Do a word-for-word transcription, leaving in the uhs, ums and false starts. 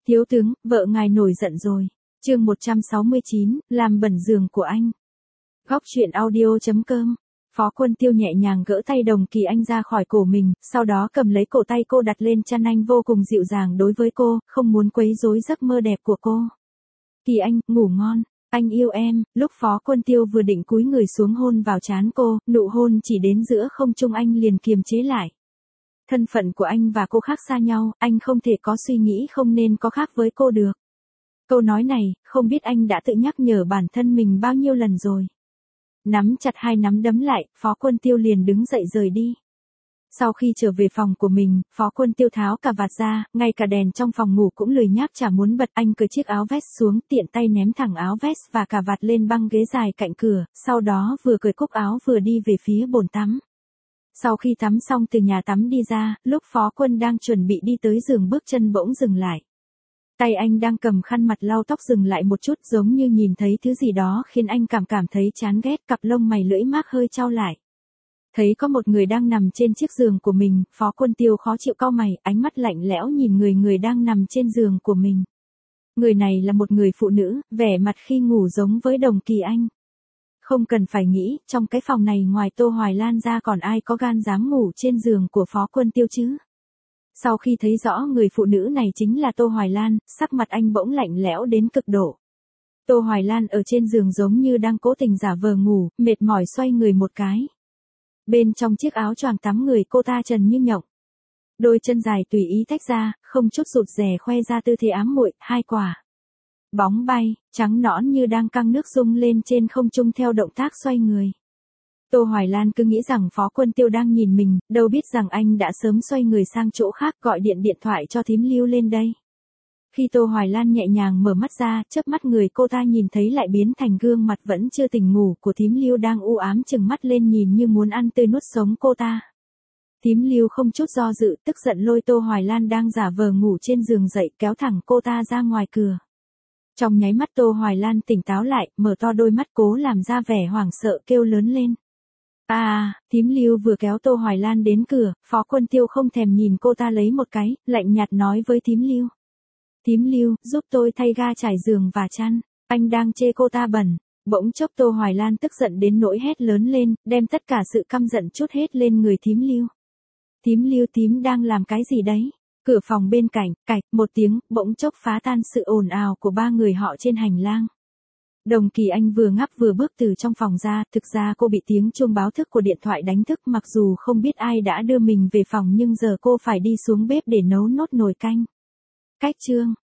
Thiếu tướng, vợ ngài nổi giận rồi. Chương một trăm sáu mươi chín, làm bẩn giường của anh. Góc truyện audio chấm com. Phó Quân Tiêu nhẹ nhàng gỡ tay Đồng Kỳ Anh ra khỏi cổ mình, sau đó cầm lấy cổ tay cô đặt lên chăn anh vô cùng dịu dàng đối với cô, không muốn quấy rối giấc mơ đẹp của cô. Kỳ Anh, ngủ ngon, anh yêu em. Lúc Phó Quân Tiêu vừa định cúi người xuống hôn vào trán cô, nụ hôn chỉ đến giữa không trung anh liền kiềm chế lại. Thân phận của anh và cô khác xa nhau, anh không thể có suy nghĩ không nên có khác với cô được. Câu nói này, không biết anh đã tự nhắc nhở bản thân mình bao nhiêu lần rồi. Nắm chặt hai nắm đấm lại, Phó Quân Tiêu liền đứng dậy rời đi. Sau khi trở về phòng của mình, Phó Quân Tiêu tháo cà vạt ra, ngay cả đèn trong phòng ngủ cũng lười nhác chả muốn bật. Anh cởi chiếc áo vest xuống, tiện tay ném thẳng áo vest và cà vạt lên băng ghế dài cạnh cửa, sau đó vừa cởi cúc áo vừa đi về phía bồn tắm. Sau khi tắm xong từ nhà tắm đi ra, lúc Phó Quân đang chuẩn bị đi tới giường bước chân bỗng dừng lại. Tay anh đang cầm khăn mặt lau tóc dừng lại một chút, giống như nhìn thấy thứ gì đó khiến anh cảm cảm thấy chán ghét, cặp lông mày lưỡi mác hơi chau lại. Thấy có một người đang nằm trên chiếc giường của mình, Phó Quân Tiêu khó chịu cau mày, ánh mắt lạnh lẽo nhìn người người đang nằm trên giường của mình. Người này là một người phụ nữ, vẻ mặt khi ngủ giống với Đồng Kỳ Anh. Không cần phải nghĩ, trong cái phòng này ngoài Tô Hoài Lan ra còn ai có gan dám ngủ trên giường của Phó Quân Tiêu chứ? Sau khi thấy rõ người phụ nữ này chính là Tô Hoài Lan, sắc mặt anh bỗng lạnh lẽo đến cực độ. Tô Hoài Lan ở trên giường giống như đang cố tình giả vờ ngủ, mệt mỏi xoay người một cái. Bên trong chiếc áo choàng tắm người cô ta trần như nhộng. Đôi chân dài tùy ý tách ra, không chút rụt rè khoe ra tư thế ám muội, hai quả bóng bay, trắng nõn như đang căng nước rung lên trên không trung theo động tác xoay người. Tô Hoài Lan cứ nghĩ rằng Phó Quân Tiêu đang nhìn mình, đâu biết rằng anh đã sớm xoay người sang chỗ khác gọi điện điện thoại cho thím Lưu lên đây. Khi Tô Hoài Lan nhẹ nhàng mở mắt ra, chớp mắt người cô ta nhìn thấy lại biến thành gương mặt vẫn chưa tỉnh ngủ của thím Lưu đang u ám chừng mắt lên nhìn như muốn ăn tươi nuốt sống cô ta. Thím Lưu không chút do dự, tức giận lôi Tô Hoài Lan đang giả vờ ngủ trên giường dậy, kéo thẳng cô ta ra ngoài cửa. Trong nháy mắt Tô Hoài Lan tỉnh táo lại, mở to đôi mắt cố làm ra vẻ hoảng sợ kêu lớn lên. À, thím Lưu vừa kéo Tô Hoài Lan đến cửa, Phó Quân Tiêu không thèm nhìn cô ta lấy một cái, lạnh nhạt nói với thím Lưu. Thím Lưu, giúp tôi thay ga trải giường và chăn, anh đang chê cô ta bẩn. Bỗng chốc Tô Hoài Lan tức giận đến nỗi hét lớn lên, đem tất cả sự căm giận trút hết lên người thím Lưu. Thím Lưu, thím đang làm cái gì đấy? Cửa phòng bên cạnh, cạch, một tiếng, bỗng chốc phá tan sự ồn ào của ba người họ trên hành lang. Đồng Kỳ Anh vừa ngáp vừa bước từ trong phòng ra, thực ra cô bị tiếng chuông báo thức của điện thoại đánh thức, mặc dù không biết ai đã đưa mình về phòng nhưng giờ cô phải đi xuống bếp để nấu nốt nồi canh. Cách chương